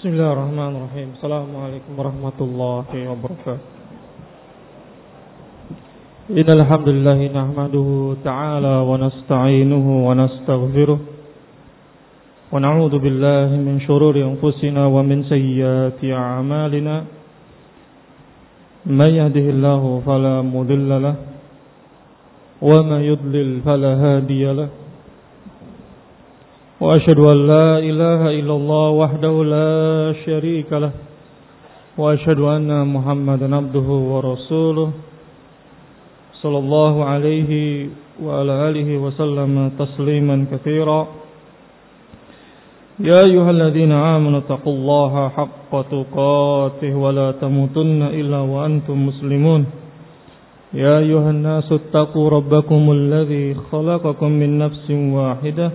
Bismillahirrahmanirrahim. Assalamualaikum warahmatullahi wabarakatuh. Innal hamdalillah nahmaduhu ta'ala wa nasta'inuhu wa nastaghfiruh wa na'udzu billahi min shururi anfusina wa min sayyiati a'malina. May yahdihillahu fala mudilla lahu wa may yudlil fala hadiya lahu. وأشهد أن لا إله إلا الله وحده لا شريك له وأشهد أن محمدا عبده ورسوله صلى الله عليه وعلى آله وسلم تسليما كثيرا يا أيها الذين آمنوا اتقوا الله حق تقاته ولا تموتن إلا وأنتم مسلمون يا أيها الناس اتقوا ربكم الذي خلقكم من نفس واحدة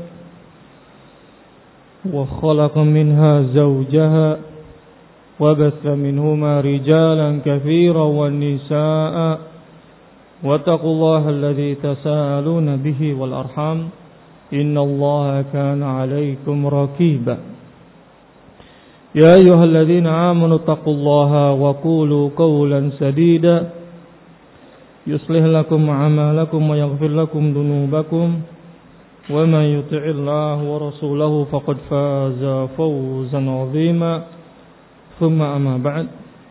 وخلق منها زوجها وبث منهما رجالا كثيرا والنساء واتقوا الله الذي تساءلون به والأرحام إن الله كان عليكم رقيبا يا أيها الذين آمنوا اتقوا الله وقولوا قولا سديدا يصلح لكم أعمالكم ويغفر لكم ذنوبكم ومن يطع الله ورسوله فقد فاز فوزا عظيما ثم أما بعد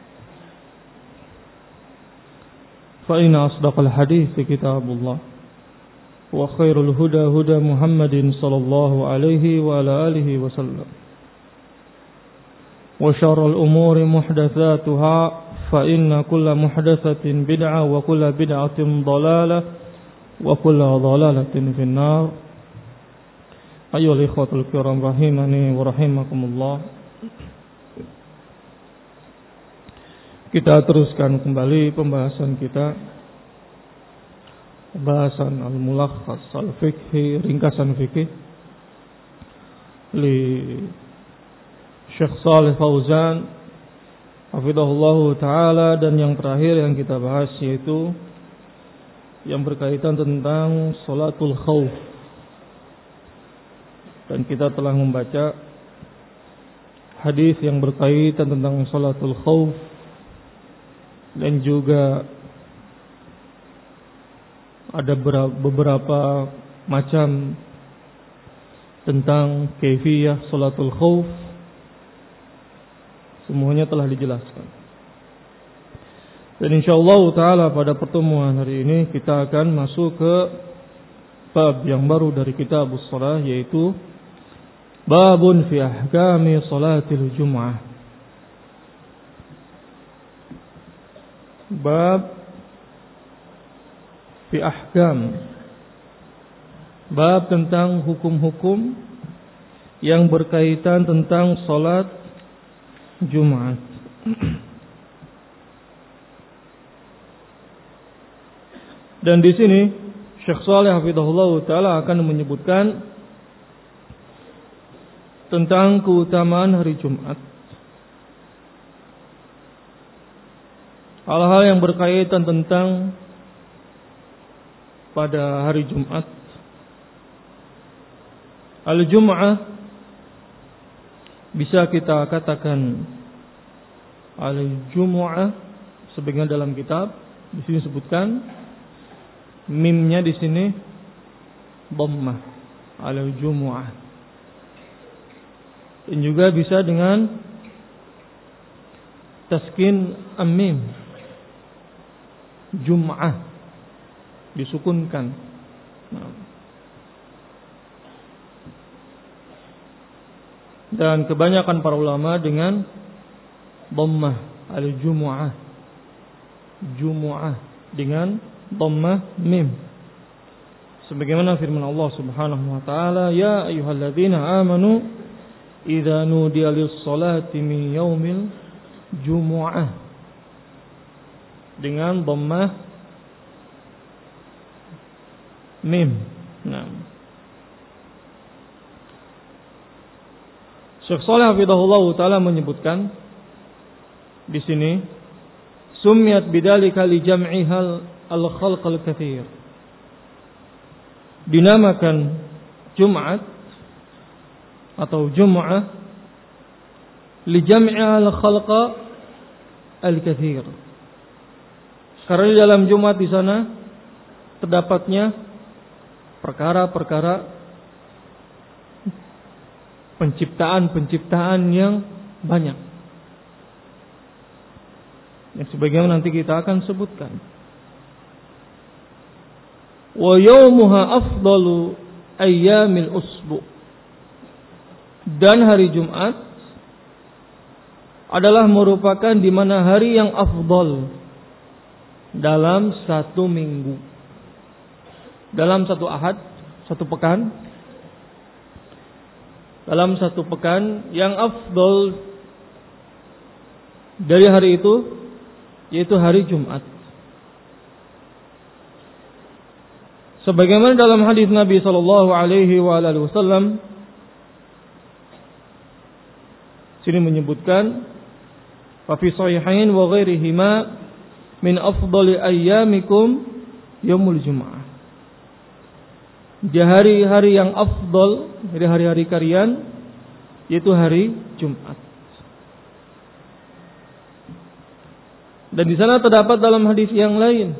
فإن أصدق الحديث كتاب الله وخير الهدى هدى محمد صلى الله عليه وعلى آله وسلم وشر الأمور محدثاتها فإن كل محدثة بدعة وكل بدعة ضلالة وكل ضلالة في النار. Ayyuhal ikhwatul kiram rahimani wa rahimakumullah. Kita teruskan kembali pembahasan kita, pembahasan al-mulakhas al-fiqhi, ringkasan fikih li Syekh Shalih Fauzan hafizahullahu taala, dan yang terakhir yang kita bahas yaitu yang berkaitan tentang salatul khauf. Dan kita telah membaca hadis yang berkaitan tentang salatul khauf, dan juga ada beberapa macam tentang kaifiyah salatul khauf. Semuanya telah dijelaskan. Dan insyaallah taala pada pertemuan hari ini kita akan masuk ke bab yang baru dari kitabus shalah, yaitu babun fi ahkami salatil jum'ah. Bab fi ahkam, bab tentang hukum-hukum yang berkaitan tentang salat Jumat. Dan di sini Syekh Shalih hafizahullah taala akan menyebutkan tentang keutamaan hari Jumat, hal-hal yang berkaitan tentang pada hari Jumat. Al-Jum'ah bisa kita katakan Al-Jumu'ah, sebagaimana dalam kitab di sini sebutkan mimnya di sini dhammah, Al-Jumu'ah. Dan juga bisa dengan taskin am-mim, Jum'ah, disukunkan. Dan kebanyakan para ulama dengan dhammah, Al-Jumu'ah, Jumu'ah dengan dhammah mim. Sebagaimana firman Allah Subhanahu wa taala, ya ayyuhalladzina amanu idza nudiya lis-salati min yaumil jumu'ah, dengan dhammah mim. Syekh Shalih hafizahullah taala menyebutkan di sini sumiyat bidzalika li jam'ihal al-khalq al-katsir, dinamakan Jumat atau Jum'ah li jam'il khalqa al-katsir. Karena di dalam Jumat di sana terdapatnya perkara-perkara penciptaan yang banyak. Yang sebagian nanti kita akan sebutkan. Wa yaumuha afdalu ayyamil usbu. Dan hari Jumat adalah merupakan di mana hari yang afdal dalam satu minggu. Dalam satu ahad, satu pekan. Dalam satu pekan yang afdal dari hari itu yaitu hari Jumat. Sebagaimana dalam hadis Nabi sallallahu alaihi wasallam sini menyebutkan fa fi sahihain wa ghairihima min afdali ayyamikum yaumul jumu'ah. Di hari-hari yang afdal dari hari-hari kalian yaitu hari Jumat. Dan di sana terdapat dalam hadis yang lain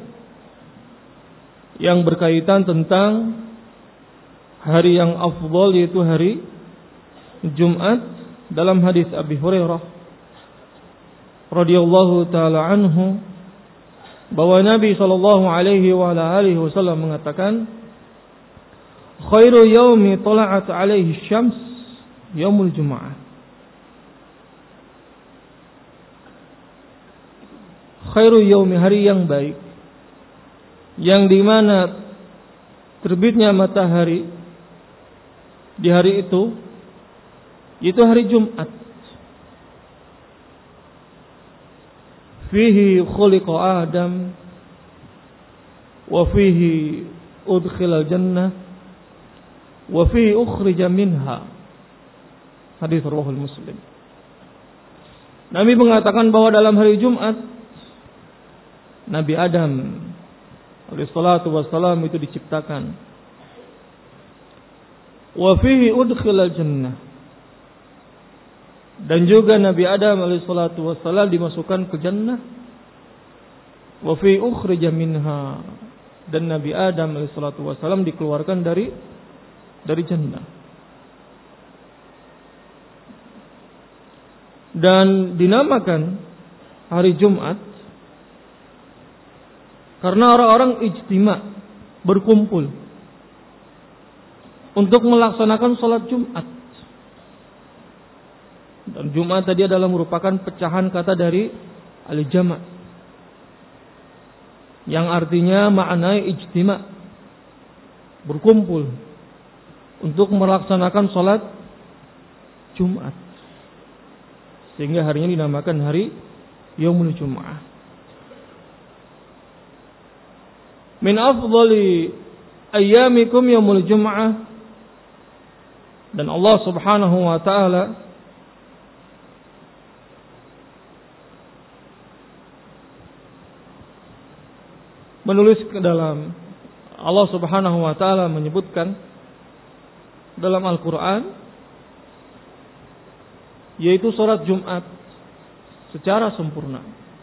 yang berkaitan tentang hari yang afdal yaitu hari Jumat dalam hadis Abi Hurairah radhiyallahu taala anhu bahwa Nabi sallallahu alaihi wasallam mengatakan khairu yaumi tala'at alaihi syams yaumul jumu'ah. Khairu yaumi, hari yang baik yang di mana terbitnya matahari di hari itu yaitu hari Jumat. Fihi khuliqa Adam wa fihi udkhilal jannah wa fihi ukhrija minha. Hadis riwayat Muslim. Nabi mengatakan bahwa dalam hari Jumat Nabi Adam alaihi salatu wassalam itu diciptakan. Wa fihi udkhilal jannah. Dan juga Nabi Adam alaihi salatu wassalam dimasukkan ke jannah. Wa fihi ukhrija minha. Dan Nabi Adam alaihi salatu wassalam dikeluarkan dari jannah. Dan dinamakan hari Jumat karena orang-orang ijtima, berkumpul untuk melaksanakan sholat Jumat. Dan Jumat tadi adalah merupakan pecahan kata dari al-jama' yang artinya maknanya ijtima, berkumpul untuk melaksanakan sholat Jumat. Sehingga harinya dinamakan hari Yaumul Jumu'ah. Min afdali ayyamikum yaumul jumu'ah. Dan Allah Subhanahu wa taala menulis ke dalam, Allah Subhanahu wa taala menyebutkan dalam Al-Qur'an yaitu salat Jumat secara sempurna.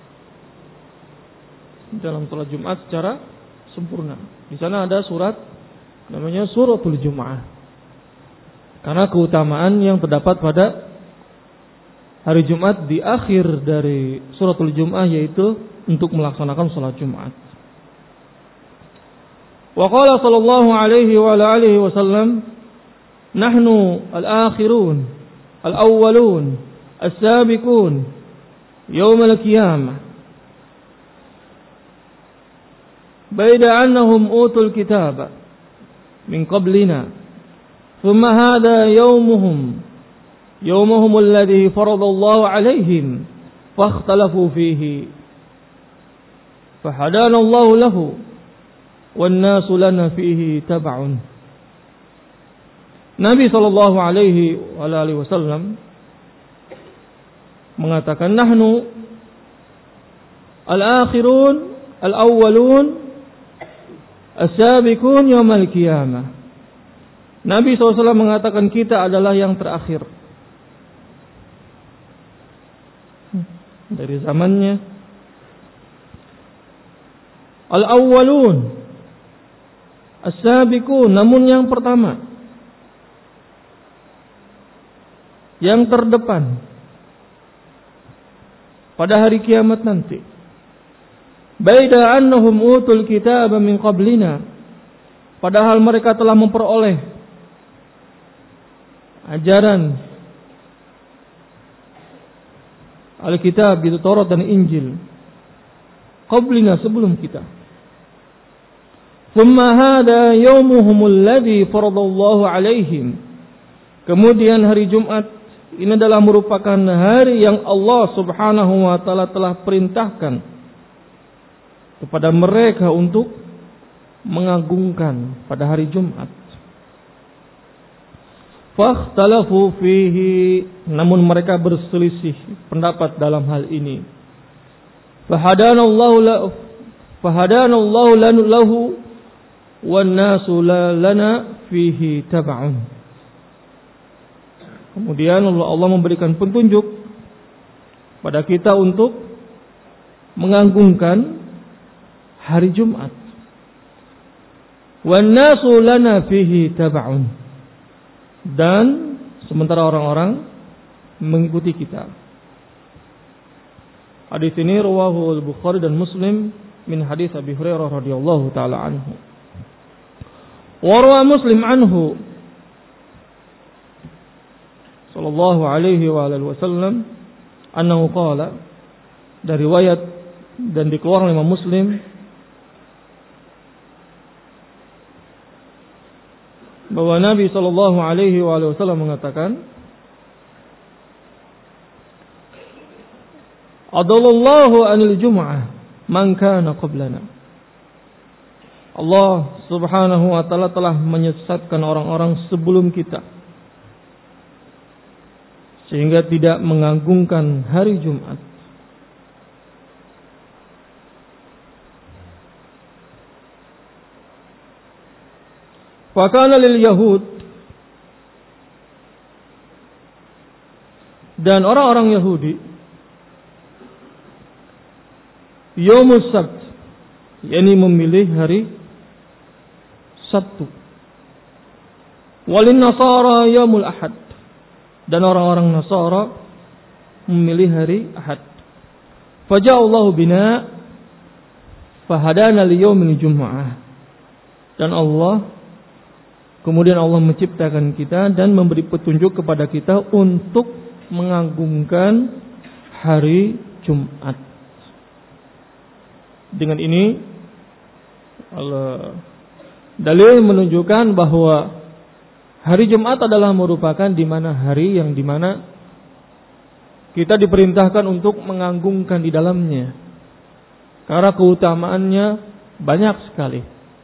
Dalam salat Jumat secara sempurna. Di sana ada surat namanya Suratul Jumu'ah. Karena keutamaan yang terdapat pada hari Jumat di akhir dari Suratul Jumu'ah yaitu untuk melaksanakan salat Jumat. Wa qala sallallahu alaihi wa alihi wasallam nahnu al-akhirun al-awwalun as-sabiqun yaum al-qiyamah. بيد أنهم أوتوا الكتاب من قبلنا ثم هذا يومهم الذي فرض الله عليهم فاختلفوا فيه فهدانا الله له والناس لنا فيه تبع. Nabi sallallahu alaihi wasallam mengatakan nahnu al-akhirun al-awwalun as-sabiqun yaumal qiyamah. Nabi SAW mengatakan kita adalah yang terakhir. dari zamannya. Al-awwalun, as-sabiqun, namun yang pertama, yang terdepan pada hari kiamat nanti. Baida annahum utul kitaba min qablina, padahal mereka telah memperoleh ajaran Alkitab, itu Taurat dan Injil, qablina, sebelum kita. Thumma hada yaumuhumul ladzi faradallahu alaihim, kemudian hari Jumat ini adalah merupakan hari yang Allah Subhanahu wa taala telah perintahkan kepada mereka untuk mengagungkan pada hari Jumat. Fakhtalafu fihi, namun mereka berselisih pendapat dalam hal ini. Fahadanallahu lahu wan nasu la lana fihi tab'un. Kemudian Allah memberikan petunjuk pada kita untuk mengagungkan hari Jumat. Wan nasu lana fihi tab'un, dan sementara orang-orang mengikuti kita. Hadis ini rawahu al-Bukhari dan Muslim min hadis Abi Hurairah radhiyallahu taala anhu. Wa rawa Muslim anhu sallallahu alaihi wa alihi wasallam annahu qala, dari riwayat dan dikeluarkan oleh Imam Muslim bahwa Nabi sallallahu alaihi wa alihi wasallam mengatakan, adallallahu anil jum'ah man kana qablana. Allah Subhanahu wa taala telah menyesatkan orang-orang sebelum kita sehingga tidak mengagungkan hari Jumat. Fakana lil Yahud, dan orang-orang Yahudi, Yaumus Sabt, yakni memilih hari Sabtu. Walin Nasara Yaumul Ahad, dan orang-orang Nasara memilih hari Ahad. Faja'allahu bina fahadana liyaumil Jum'ah, dan kemudian Allah menciptakan kita dan memberi petunjuk kepada kita untuk mengagungkan hari Jumat. Dengan ini dalil menunjukkan bahwa hari Jumat adalah merupakan hari yang dimana kita diperintahkan untuk mengagungkan di dalamnya, karena keutamaannya banyak sekali.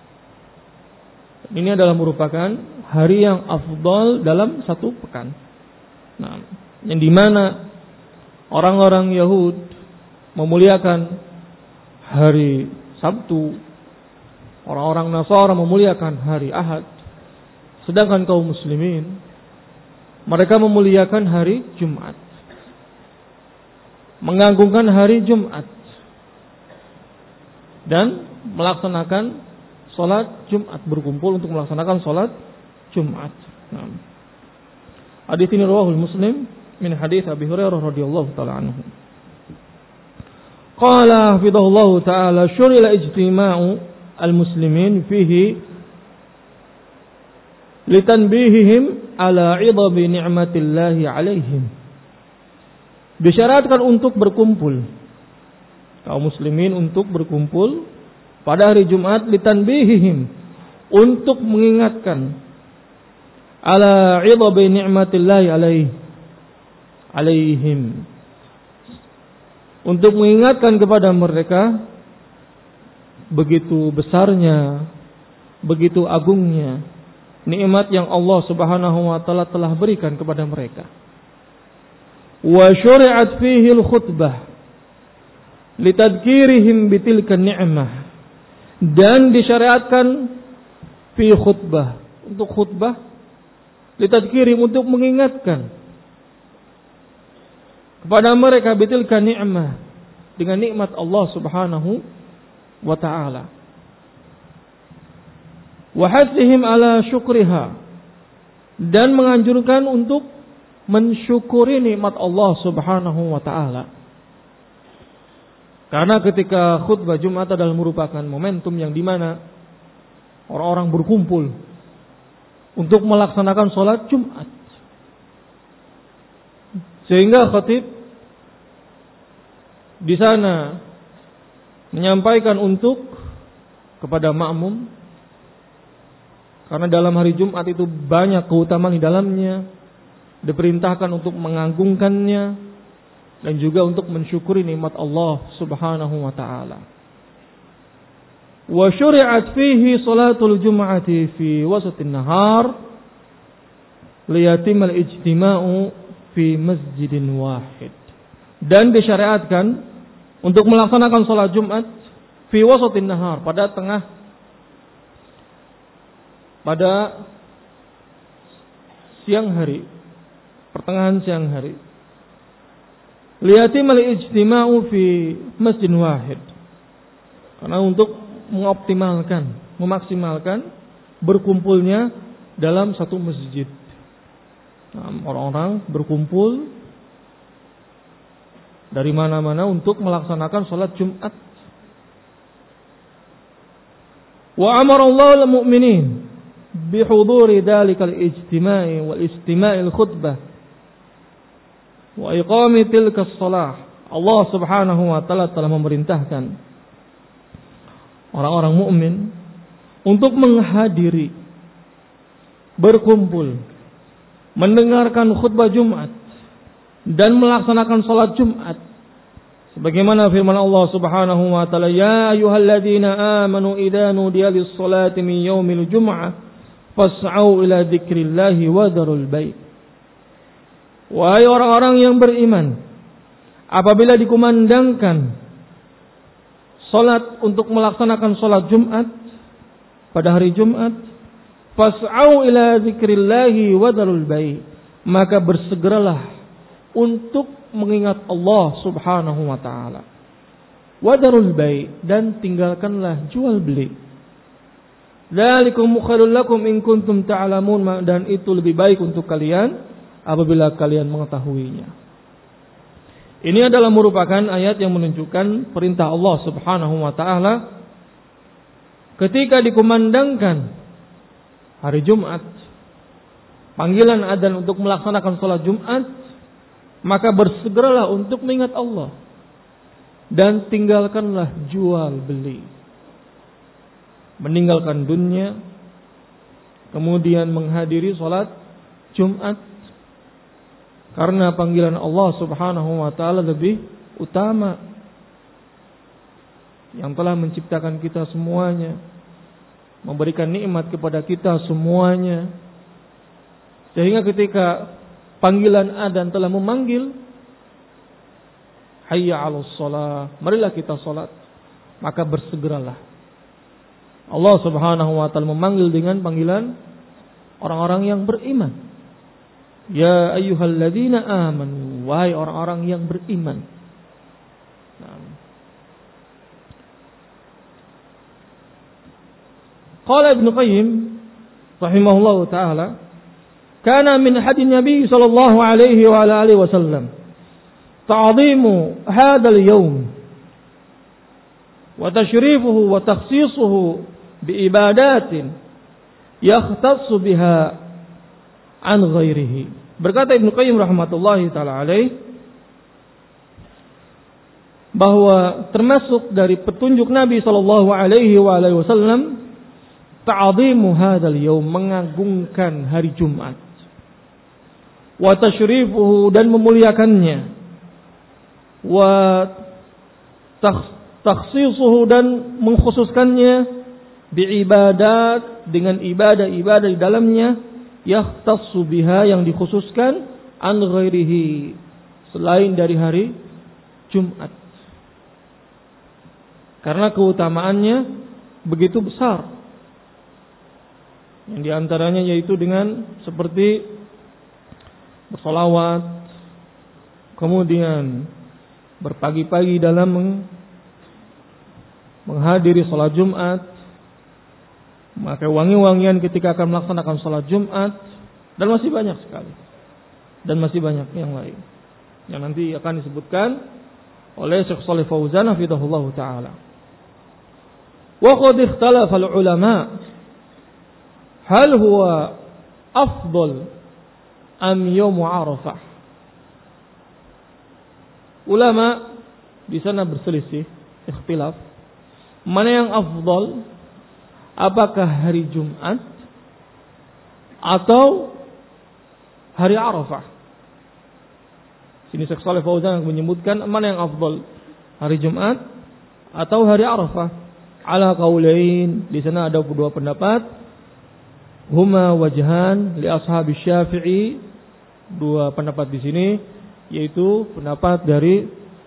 Ini adalah merupakan hari yang afdal dalam satu pekan. Nah, yang dimana orang-orang Yahud memuliakan hari Sabtu, orang-orang Nasara memuliakan hari Ahad, sedangkan kaum muslimin mereka memuliakan hari Jumat, mengagungkan hari Jumat dan melaksanakan salat Jumat, berkumpul untuk melaksanakan salat Jumat. Nah, hadis ini rawahul Muslim min hadis Abi Hurairah radhiyallahu taala anhu. Qala hafidhahullahu taala syurila ijtima'u al-muslimin fihi litanbihihim ala 'idami ni'matillahi 'alaihim. Disyaratkan untuk berkumpul, kaum muslimin untuk berkumpul pada hari Jumat, litanbihihim, untuk mengingatkan ala 'idami ni'matillahi alaihim, untuk mengingatkan kepada mereka begitu besarnya, begitu agungnya nikmat yang Allah Subhanahu wa taala telah berikan kepada mereka. Wa syuri'at fihi al-khutbah litadhkirihim bitilka ni'mah, dan disyariatkan fi khutbah, untuk khutbah litadhkirihim, untuk mengingatkan kepada mereka bitilka ni'mah, dengan nikmat Allah Subhanahu wa ta'ala. Wa hathihim ala syukriha, dan menganjurkan untuk mensyukuri nikmat Allah Subhanahu wa ta'ala. Karena ketika khutbah Jumat adalah merupakan momentum yang dimana orang-orang berkumpul untuk melaksanakan sholat Jumat. Sehingga khatib di sana menyampaikan untuk kepada makmum, karena dalam hari Jumat itu banyak keutamaan di dalamnya, diperintahkan untuk mengagungkannya dan juga untuk mensyukuri nikmat Allah Subhanahu wa ta'ala. Wa syuri'at fihi salatul jum'ati fi wasatin nahar liyatimul ijtima'u fi masjidin wahid. Dan disyariatkan untuk melaksanakan salat Jumat fi wasatin nahar, pada siang hari, pertengahan siang hari. Liyatimul ijtima'u fi masjidin wahid. Karena untuk mengoptimalkan, memaksimalkan berkumpulnya dalam satu masjid. Nah, orang-orang berkumpul dari mana-mana untuk melaksanakan salat Jumat. Wa amara Allahu al-mu'minin bihuduri dalikal ijtima'i wal istima'il khutbah wa iqami tilka shalah. Allah Subhanahu wa ta'ala telah memerintahkan orang-orang mukmin untuk menghadiri, berkumpul, mendengarkan khutbah Jumat dan melaksanakan salat Jumat. Sebagaimana firman Allah Subhanahu wa ta'ala, ya ayyuhalladzina amanu idza nudiya lis-salati min yaumil jum'ah fas'au ila dzikrillahi wa dzarul bai'. Wahai orang-orang yang beriman, apabila dikumandangkan salat untuk melaksanakan salat Jumat pada hari Jumat, fas'au ila dzikrillahi wa dzarul bai', maka bersegeralah untuk mengingat Allah Subhanahu wa ta'ala. Wa dzarul bai', dan tinggalkanlah jual beli. Dzalikum khairul lakum in kuntum ta'lamun, dan itu lebih baik untuk kalian apabila kalian mengetahuinya. Ini adalah merupakan ayat yang menunjukkan perintah Allah Subhanahu wa ta'ala ketika dikumandangkan hari Jumat, panggilan adzan untuk melaksanakan salat Jumat, maka bersegeralah untuk mengingat Allah dan tinggalkanlah jual beli, meninggalkan dunia, kemudian menghadiri salat Jumat. Karena panggilan Allah Subhanahu wa ta'ala lebih utama, yang telah menciptakan kita semuanya, memberikan nikmat kepada kita semuanya. Sehingga ketika panggilan adzan telah memanggil, hayya 'alas shalah, marilah kita salat, maka bersegeralah. Allah Subhanahu wa ta'ala memanggil dengan panggilan orang-orang yang beriman. Ya ayyuhalladzina amanu, wahai orang-orang yang beriman. Qala Ibnu Qayyim rahimahullahu taala, kana min hadin Nabi sallallahu alaihi wa ala alihi wasallam ta'dhimu hadzal yawm wa tashrifuhu wa takhsisuhu bi ibadatin yakhtassu biha an ghairihi. Berkata Ibnu Qayyim rahmatullahi taala alaih, bahwa termasuk dari petunjuk Nabi sallallahu alaihi wasallam ta'dhimu hadzal yaum, mengagungkan hari Jumat, wa tasyrifuhu, dan memuliakannya, wa takhsisuhu, dan mengkhususkannya, bi ibadat, dengan ibadah-ibadah di dalamnya, yahtassu biha, yang dikhususkan, an ghairihi, selain dari hari Jumat. Karena keutamaannya begitu besar. Yang diantaranya yaitu dengan seperti bersolawat kemudian berpagi-pagi dalam menghadiri sholat Jumat, memakai wangi-wangian ketika akan melaksanakan sholat Jumat, dan masih banyak sekali. Dan masih banyak yang lain yang nanti akan disebutkan oleh Syekh Shalih Fauzan hafizahullah taala. Wa qad ikhtalafa al-ulama hal huwa afdal am yaum Arafah. Ulama di sana berselisih, ikhtilaf, mana yang afdal, apakah hari Jumat atau hari Arafah. Sini Syekh Shalih Fauzan menyebutkan mana yang afdal, hari Jumat atau hari Arafah. Ala qaulain, di sana ada dua pendapat. Huma wajhan li ashabi Syafi'i, dua pendapat di sini, yaitu pendapat dari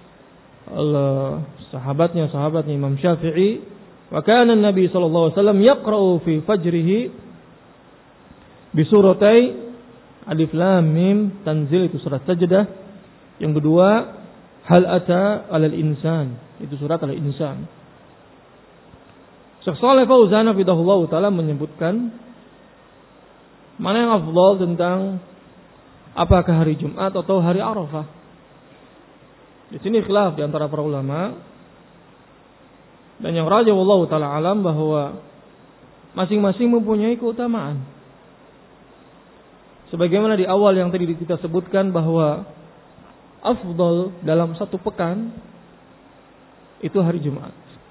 sahabatnya Imam Syafi'i. Wa kana Nabi sallallahu alaihi wasallam yaqra'u fi fajrihi bi suratai Alif Lam Mim Tanzil, itu surat Sajdah. Yang kedua, Hal Ata 'alal Insan, itu surat Al-Insan. Syekh Shalih Fauzan hafizahullah taala menyebutkan mana yang afdal tentang apakah hari Jumat atau hari Arafah. Di sini khilaf di antara para ulama, dan yang rajih wallahu taala alam bahwa masing-masing mempunyai keutamaan. Sebagaimana di awal yang tadi kita sebutkan bahwa afdal dalam satu pekan itu hari Jumat.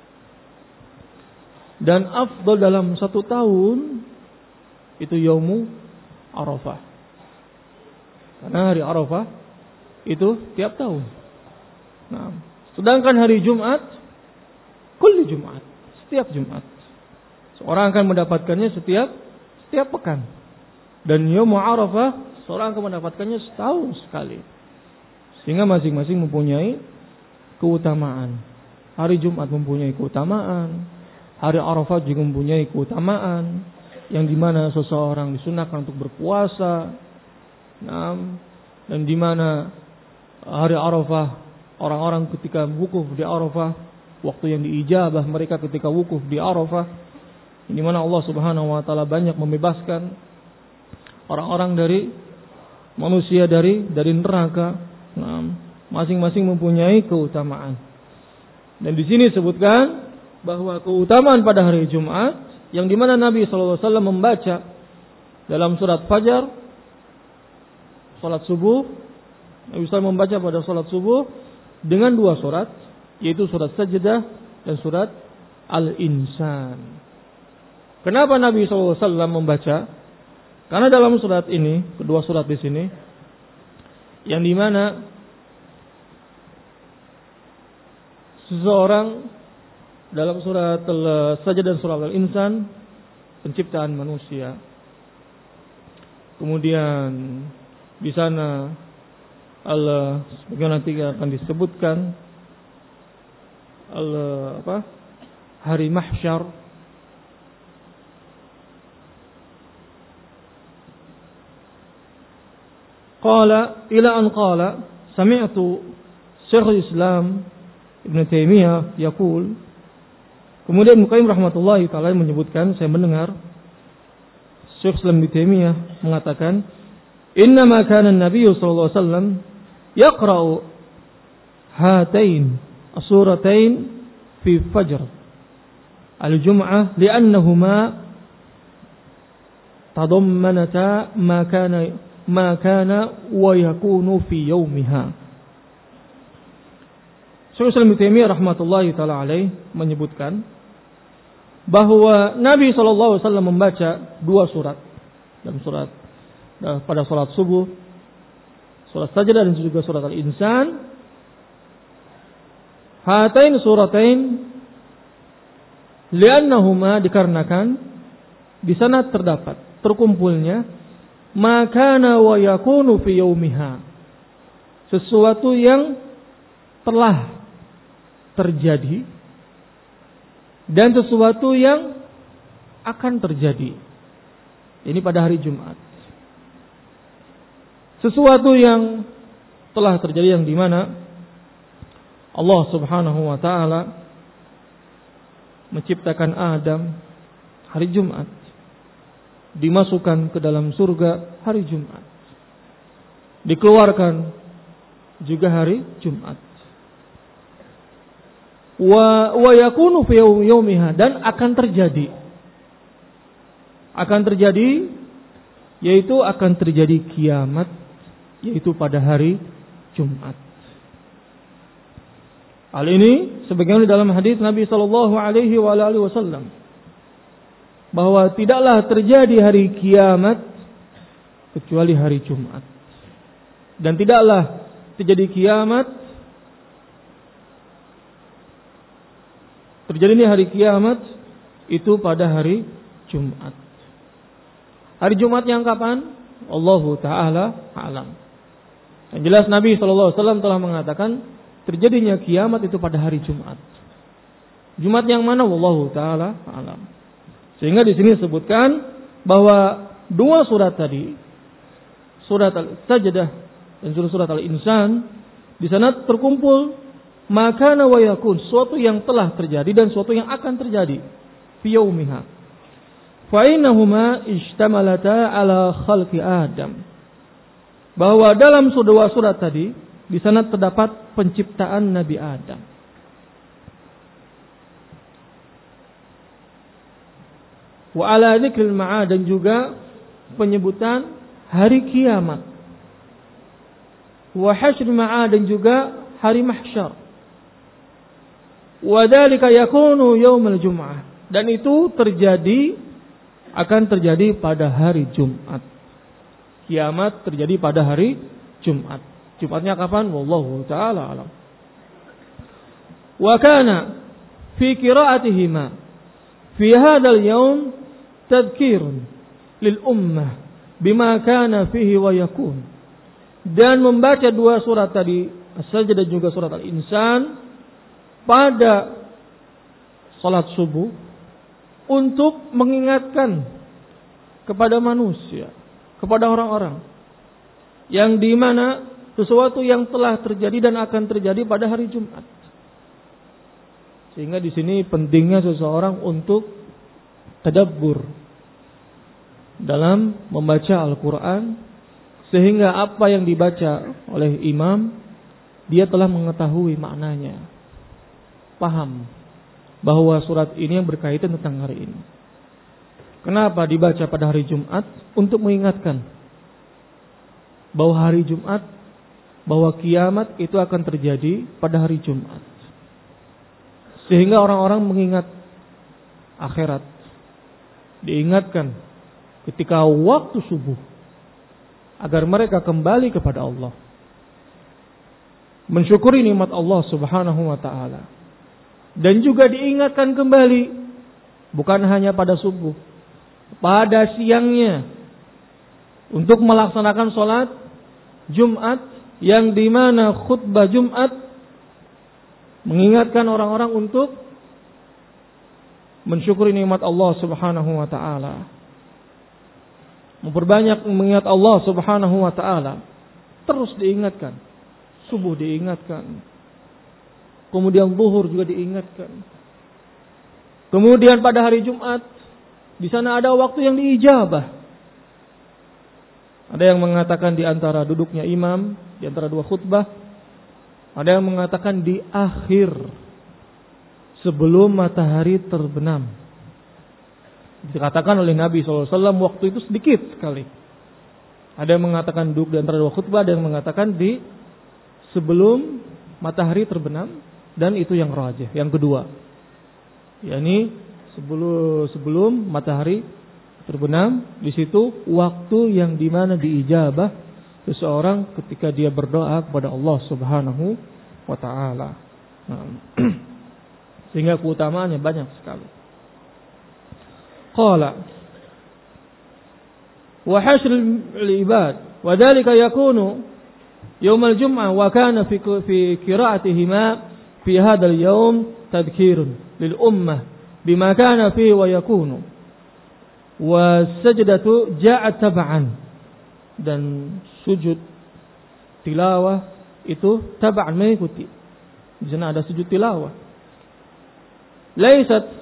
Dan afdal dalam satu tahun itu Yaumu Arafah. Karena hari Arafah itu tiap tahun. Nah, sedangkan hari Jumat kulli Jumat, setiap Jumat. Seorang akan mendapatkannya setiap pekan. Dan Yaumu Arafah seorang akan mendapatkannya setahun sekali. Sehingga masing-masing mempunyai keutamaan. Hari Jumat mempunyai keutamaan, hari Arafah juga mempunyai keutamaan, yang dimana seseorang disunahkan untuk berpuasa. Dan dimana hari Arafah orang-orang ketika wukuf di Arafah, waktu yang diijabah mereka ketika wukuf di Arafah, di mana Allah Subhanahu wa taala banyak membebaskan orang-orang dari manusia dari neraka. Masing-masing mempunyai keutamaan. Dan di sini disebutkan bahwa keutamaan pada hari Jumat, yang dimana Nabi SAW membaca dalam surat Fajar, salat subuh, Nabi SAW membaca pada salat subuh dengan dua surat, yaitu surat Sajdah dan surat Al-Insan. Kenapa Nabi SAW membaca? Karena dalam surat ini, kedua surat di sini, yang dimana seseorang dalam surat Al-Sajdah dan surat Al-Insan penciptaan manusia. Kemudian di sana Allah sebagaimana nanti akan disebutkan hari mahsyar. Qala ila an qala sami'tu Syekhul Islam Ibn Taimiyah yaqul. Kemudian Ibnu Qayyim rahmatullahi taala menyebutkan, saya mendengar Syekh Islam Ibn Taimiyah mengatakan, "Inna ma kana an-nabiy sallallahu alaihi wasallam yaqra'u hatain as-suratain fi fajr al-jum'ah li'annahuma tadammanata ma kana wa yakunu fi yaumiha." Syekh Islam Ibnu Taimiyah rahmatullahi taala alaih menyebutkan bahwa Nabi sallallahu alaihi wasallam membaca dua surat dalam surat pada salat subuh, surat Sajdah dan juga surat Al-Insan. Hatain suratain li'annahuma, dikarenakan di sana terdapat terkumpulnya makana wa yakunu fi yaumiha, sesuatu yang telah terjadi dan sesuatu yang akan terjadi. Ini pada hari Jumat. Sesuatu yang telah terjadi yang dimana Allah Subhanahu wa ta'ala menciptakan Adam hari Jumat, dimasukkan ke dalam surga hari Jumat, dikeluarkan juga hari Jumat. Wa yakunu fi yaumiha, dan akan terjadi yaitu akan terjadi kiamat, yaitu pada hari Jumat. Hal ini sebagaimana dalam hadis Nabi sallallahu alaihi wasallam bahwa tidaklah terjadi hari kiamat kecuali hari Jumat, dan tidaklah terjadi kiamat terjadinya hari kiamat itu pada hari Jumat. Hari Jumat yang kapan? Allahu ta'ala a'lam. Yang jelas Nabi SAW telah mengatakan terjadinya kiamat itu pada hari Jumat. Jumat yang mana? Wallahu ta'ala a'lam. Sehingga di sini disebutkan bahwa dua surat tadi, surat Al-Sajdah dan surat Al-Insan, di sana terkumpul makana wa yakun, suatu yang telah terjadi dan suatu yang akan terjadi fi yaumiha. Fa innahuma ishtamalata ala khalqi Adam. Bahwa dalam dua surat tadi di sana terdapat penciptaan Nabi Adam. Wa ala dzikril ma'ad, dan juga penyebutan hari kiamat. Wa hasyr ma'ad, dan juga hari mahsyar. Wa dzalika yakunu yaumul jum'ah, dan itu akan terjadi pada hari Jumat. Kiamat terjadi pada hari Jumat. Jumatnya kapan? Wallahu ta'ala alam. Wa kana fi qira'atihima fi hadzal yaum tadhkirun lil ummah bima kana fihi wa yakun. Dan membaca dua surat tadi, As-Sajdah dan juga surat Al-Insan, pada salat subuh untuk mengingatkan kepada manusia, kepada orang-orang yang di mana sesuatu yang telah terjadi dan akan terjadi pada hari Jumat. Sehingga di sini pentingnya seseorang untuk tadabbur dalam membaca Al-Quran, sehingga apa yang dibaca oleh imam dia telah mengetahui maknanya, paham bahwa surat ini yang berkaitan tentang hari ini. Kenapa dibaca pada hari Jumat? Untuk mengingatkan bahwa hari Jumat, bahwa kiamat itu akan terjadi pada hari Jumat. Sehingga orang-orang mengingat akhirat, diingatkan ketika waktu subuh, agar mereka kembali kepada Allah, mensyukuri nikmat Allah Subhanahu wa ta'ala. Dan juga diingatkan kembali, bukan hanya pada subuh, pada siangnya, untuk melaksanakan sholat Jumat, yang dimana khutbah Jumat mengingatkan orang-orang untuk mensyukuri nikmat Allah Subhanahu wa ta'ala, memperbanyak mengingat Allah Subhanahu wa ta'ala. Terus diingatkan, subuh diingatkan, kemudian zuhur juga diingatkan. Kemudian pada hari Jumat, di sana ada waktu yang diijabah. Ada yang mengatakan di antara duduknya imam, di antara dua khutbah. Ada yang mengatakan di akhir, sebelum matahari terbenam. Dikatakan oleh Nabi SAW waktu itu sedikit sekali. Ada yang mengatakan duduk di antara dua khutbah, ada yang mengatakan di sebelum matahari terbenam, dan itu yang rajih, yang kedua. yakni sebelum matahari terbenam. Di situ waktu yang dimana diijabah seseorang ketika dia berdoa kepada Allah Subhanahu wa ta'ala. Sehingga keutamaannya banyak sekali. Qala wa hashr al-ibad wa dhalika yakunu yawm al-jum'ah wa kana fi qira'atihima fi hadha al-yawm tadhkirun lil ummah bima kana fihi wa yakunu wa sajdatu ja'at tab'an, dan sujud tilawah itu tab'an, mengikuti. Di sana ada sujud tilawah. Laisat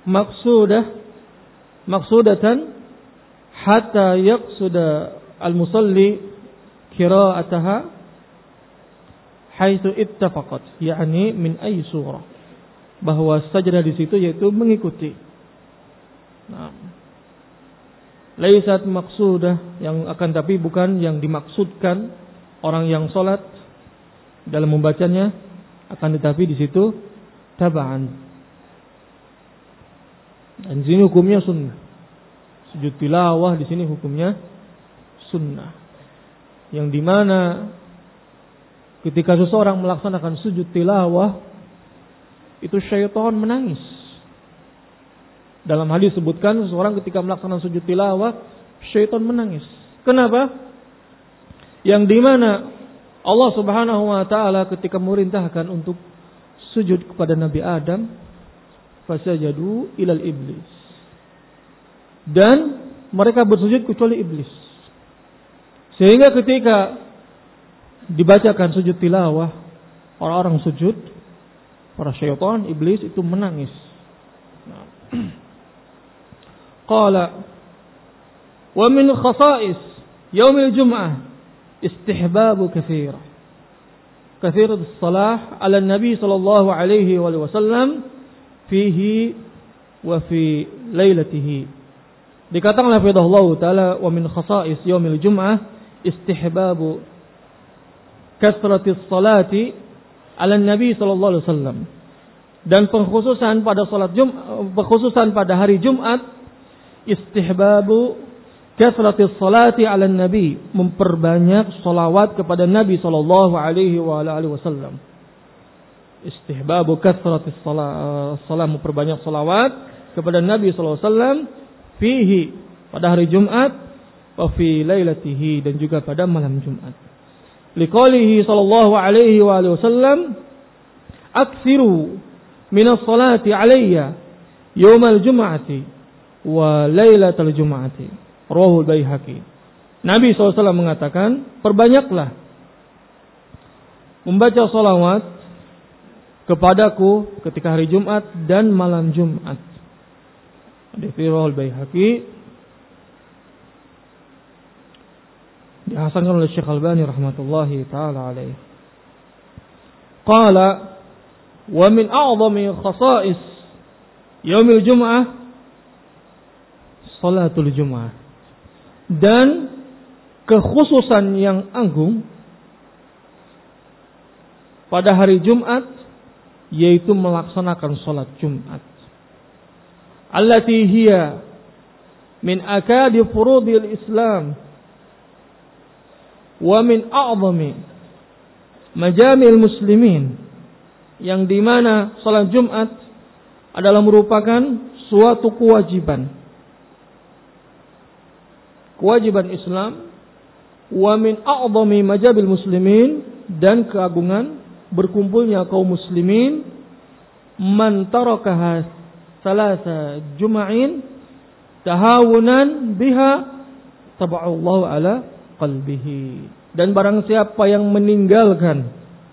maqsudatan hatta yaqsuda al-musalli qira'ataha haitsu ittafaqat, yakni min ayyi surah. Bahwa sajdah di situ yaitu mengikuti. Nah, laisat maqsudah, yang akan tapi bukan yang dimaksudkan orang yang salat dalam membacanya, akan tetapi di situ taba'an. Dan di sini hukumnya sunnah. Sujud tilawah di sini hukumnya sunnah. Yang dimana ketika seseorang melaksanakan sujud tilawah, itu syaitan menangis. Dalam hadis disebutkan seseorang ketika melaksanakan sujud tilawah, syaitan menangis. Kenapa? Yang dimana Allah Subhanahu wa taala ketika memerintahkan untuk sujud kepada Nabi Adam, fasajadu ilal iblis. Dan mereka bersujud kecuali iblis. Sehingga ketika dibacakan sujud tilawah, orang-orang sujud, para syaitan, iblis itu menangis. Qala wa min khasa'is yaumil jum'ah istihbabu katsira. Katsirat as-salah 'ala an-nabi sallallahu alaihi wa sallam fihi wa fi lailatihi. Dikatakan oleh Allah taala wa min khasa'is yaumil jum'ah istihbabu katsratis salati 'ala an-nabi sallallahu alaihi wasallam. Dan pengkhususan pada salat pengkhususan pada hari Jumat, istihbabu katsratis salati 'ala an-nabi, memperbanyak salawat kepada Nabi sallallahu alaihi wasallam. Istihbabu katsratis salat, memperbanyak salawat kepada Nabi sallallahu alaihi wasallam fihi, pada hari Jumat, wa fi lailatihi, dan juga pada malam Jumat. Liqaulihi sallallahu alaihi wasallam, aksiru minas salati alayya yaumal jum'ati wa lailatal jum'ati. Rawahul Baihaqi. Nabi SAW mengatakan, perbanyaklah membaca salawat kepadaku ketika hari Jumat dan malam Jumat. Hadis Rawahul Baihaqi, dihasankan oleh Syekh Albani rahmatullahi taala alaihi. Qala wa min a'zami khasa'is yaumil jum'ah salatul jum'ah. Dan kekhususan yang agung pada hari Jumat yaitu melaksanakan salat Jumat. Allati hiya min akadi furudil Islam wa min a'zami majamil muslimin, yang dimana salat Jumat adalah merupakan suatu kewajiban Islam, wa min a'zami majabil muslimin, dan keagungan berkumpulnya kaum muslimin, man tarakaha salasa jum'ain tahawunan biha taba'allahu ala qalbihi. Dan barang siapa yang meninggalkan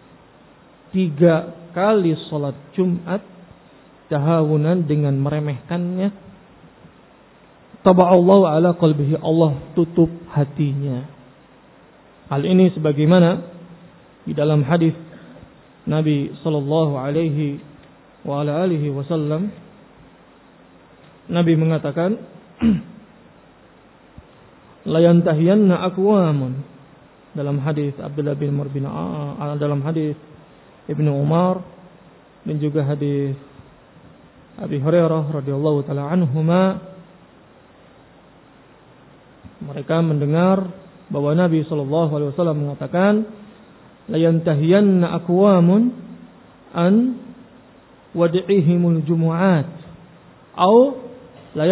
3 kali salat Jumat tahawunan, dengan meremehkannya, taba'allahu ala qalbihi, Allah tutup hatinya. Hal ini sebagaimana di dalam hadis Nabi sallallahu alaihi wa ala alihi wasallam, Nabi mengatakan, la yantahiyanna aqwamun, dalam hadis Abdullah bin Umar dalam hadis Ibnu Umar, dan juga hadis Abi Hurairah radhiyallahu taala anhuma, mereka mendengar bahwa Nabi sallallahu alaihi wasallam mengatakan, la yantahiyanna aqwamun an wad'ihimul jumu'at au la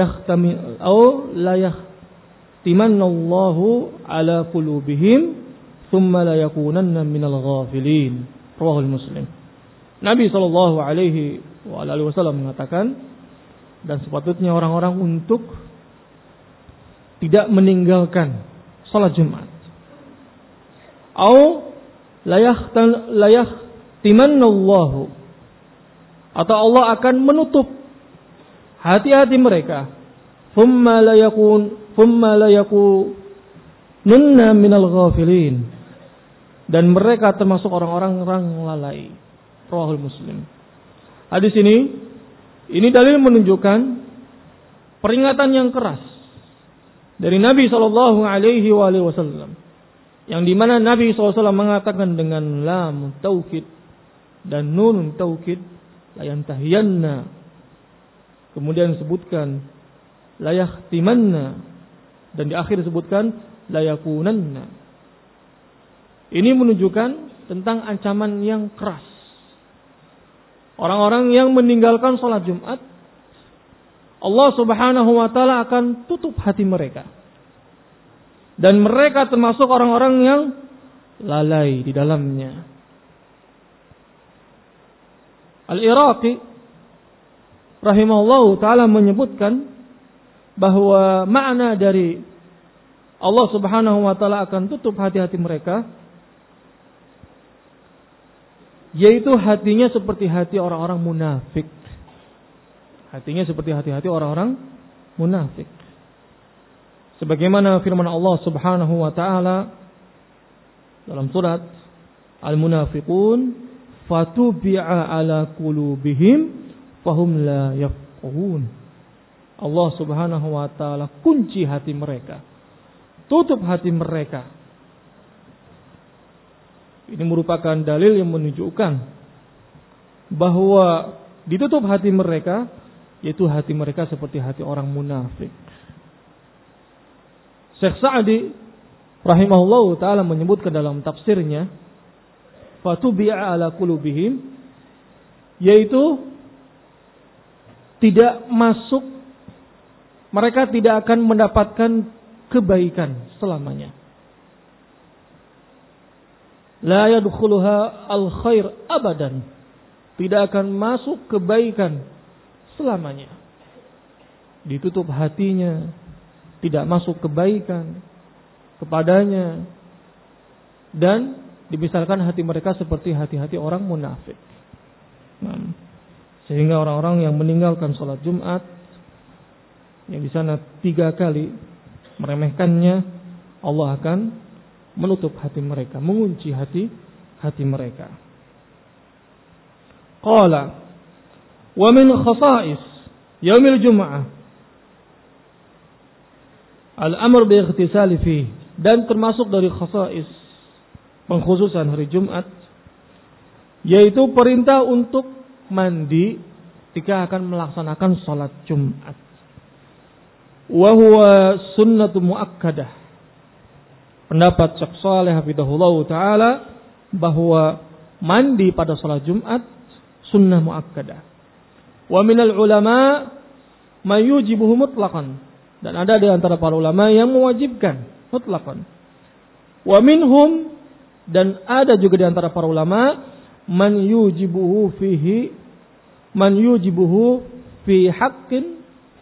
yahtimanna Allahu ala qulubihim thumma la yakunanna minal ghafilin. Rawahul Muslim. Nabi sallallahu alaihi wasallam mengatakan, dan sepatutnya orang-orang untuk tidak meninggalkan salat Jumat, atau layahtimanallahu, atau Allah akan menutup hati-hati mereka. Thumma layakununna minal ghafilin, dan mereka termasuk orang-orang lalai. Rawahul Muslim. Hadis ini dalil menunjukkan peringatan yang keras dari Nabi sallallahu alaihi wasallam, yang dimana Nabi SAW mengatakan dengan lam taukid dan nun taukid, la yantahiyanna, kemudian disebutkan la yahtimanna, dan di akhir disebutkan la yakunanna. Ini menunjukkan tentang ancaman yang keras. Orang-orang yang meninggalkan sholat Jumat, Allah Subhanahu wa ta'ala akan tutup hati mereka. Dan mereka termasuk orang-orang yang lalai di dalamnya. Al-Iraqi rahimahullahu ta'ala menyebutkan bahwa makna dari Allah Subhanahu wa ta'ala akan tutup hati-hati mereka, yaitu hatinya seperti hati orang-orang munafik. Hatinya seperti hati-hati orang-orang munafik. Sebagaimana firman Allah Subhanahu wa ta'ala dalam surat Al-Munafiqun, fatubi'a ala qulubihim fahum la yafqahun. Allah Subhanahu wa ta'ala kunci hati mereka, tutup hati mereka. Ini merupakan dalil yang menunjukkan bahwa ditutup hati mereka, yaitu hati mereka seperti hati orang munafik. Syekh Sa'di rahimahullahu ta'ala menyebutkan dalam tafsirnya, fatubi'a ala qulubihim, yaitu tidak masuk, mereka tidak akan mendapatkan kebaikan selamanya. La yadkhuluha al-khair abadan, tidak akan masuk kebaikan selamanya. Ditutup hatinya, tidak masuk kebaikan kepadanya, dan dimisalkan hati mereka seperti hati-hati orang munafik. Sehingga orang-orang yang meninggalkan sholat Jumat, yang di sana 3 kali meremehkannya, Allah akan menutup hati mereka, mengunci hati mereka. Qala wa min khasa'is yaumil jum'ah al-amr bi ightisali fi, dan termasuk dari khasa'is, pengkhususan hari Jumat, yaitu perintah untuk mandi ketika akan melaksanakan salat Jumat. Wa huwa sunnatu muakkadah. Pendapat Syekh Shalih hafizahullah ta'ala bahwa mandi pada salat Jumat sunnah muakkadah. Wa minal ulama may yujibuhu mutlaqan, dan ada di antara para ulama yang mewajibkan mutlaqan. Wa minhum, dan ada juga di antara para ulama man yujibuhu fi haqqin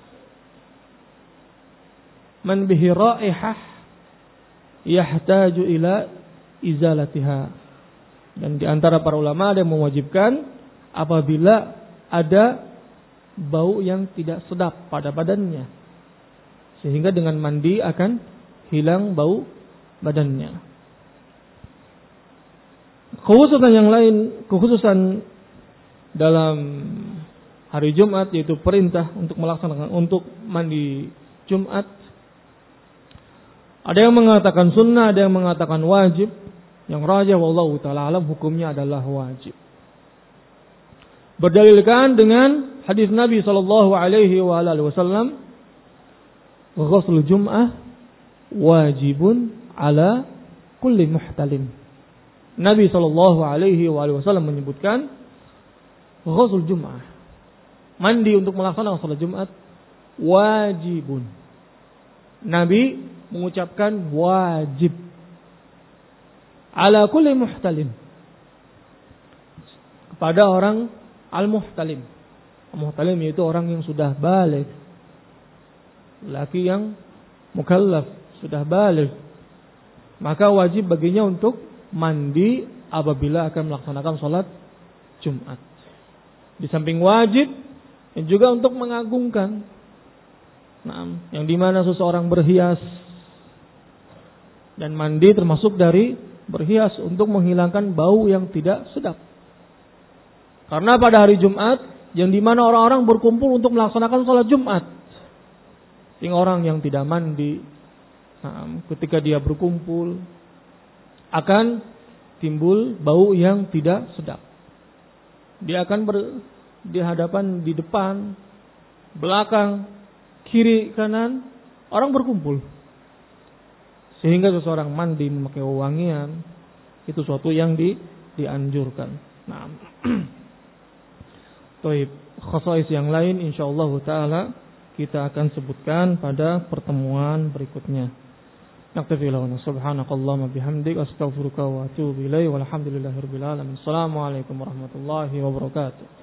man bihi raihah yahtaju ila izalatiha. Dan di antara para ulama ada yang mewajibkan apabila ada bau yang tidak sedap pada badannya, sehingga dengan mandi akan hilang bau badannya. Khususan yang lain, khususan dalam hari Jumat, yaitu perintah untuk melaksanakan untuk mandi Jumat. Ada yang mengatakan sunnah, ada yang mengatakan wajib. Yang rajih wallahu ta'ala alam, hukumnya adalah wajib. Berdalilkan dengan hadis Nabi sallallahu alaihi wasallam, ghusl Jum'ah wajibun ala kulli muhtalim. Nabi sallallahu alaihi wasallam menyebutkan ghusl Jum'ah, mandi untuk melaksanakan salat Jumat, wajibun. Nabi mengucapkan wajib ala kulli muhtalim, kepada orang al-muhtalim. Al-muhtalim yaitu orang yang sudah baligh, laki yang mukallaf, sudah baligh, maka wajib baginya untuk mandi apabila akan melaksanakan sholat Jumat. Di samping wajib, dan juga untuk mengagungkan, yang dimana seseorang berhias dan mandi termasuk dari berhias untuk menghilangkan bau yang tidak sedap. Karena pada hari Jumat, yang dimana orang-orang berkumpul untuk melaksanakan sholat Jumat, orang yang tidak mandi, ketika dia berkumpul akan timbul bau yang tidak sedap. Dia akan di hadapan, di depan, belakang, kiri, kanan, orang berkumpul. Sehingga seseorang mandi memakai wewangian itu suatu yang dianjurkan. Taib, khasais yang lain insyaallah taala kita akan sebutkan pada pertemuan berikutnya. Naktafi lahuna subhanakallahumma bihamdik astaghfiruka wa atubu ilaik walhamdulillahirabbil alamin. Assalamualaikum warahmatullahi wabarakatuh.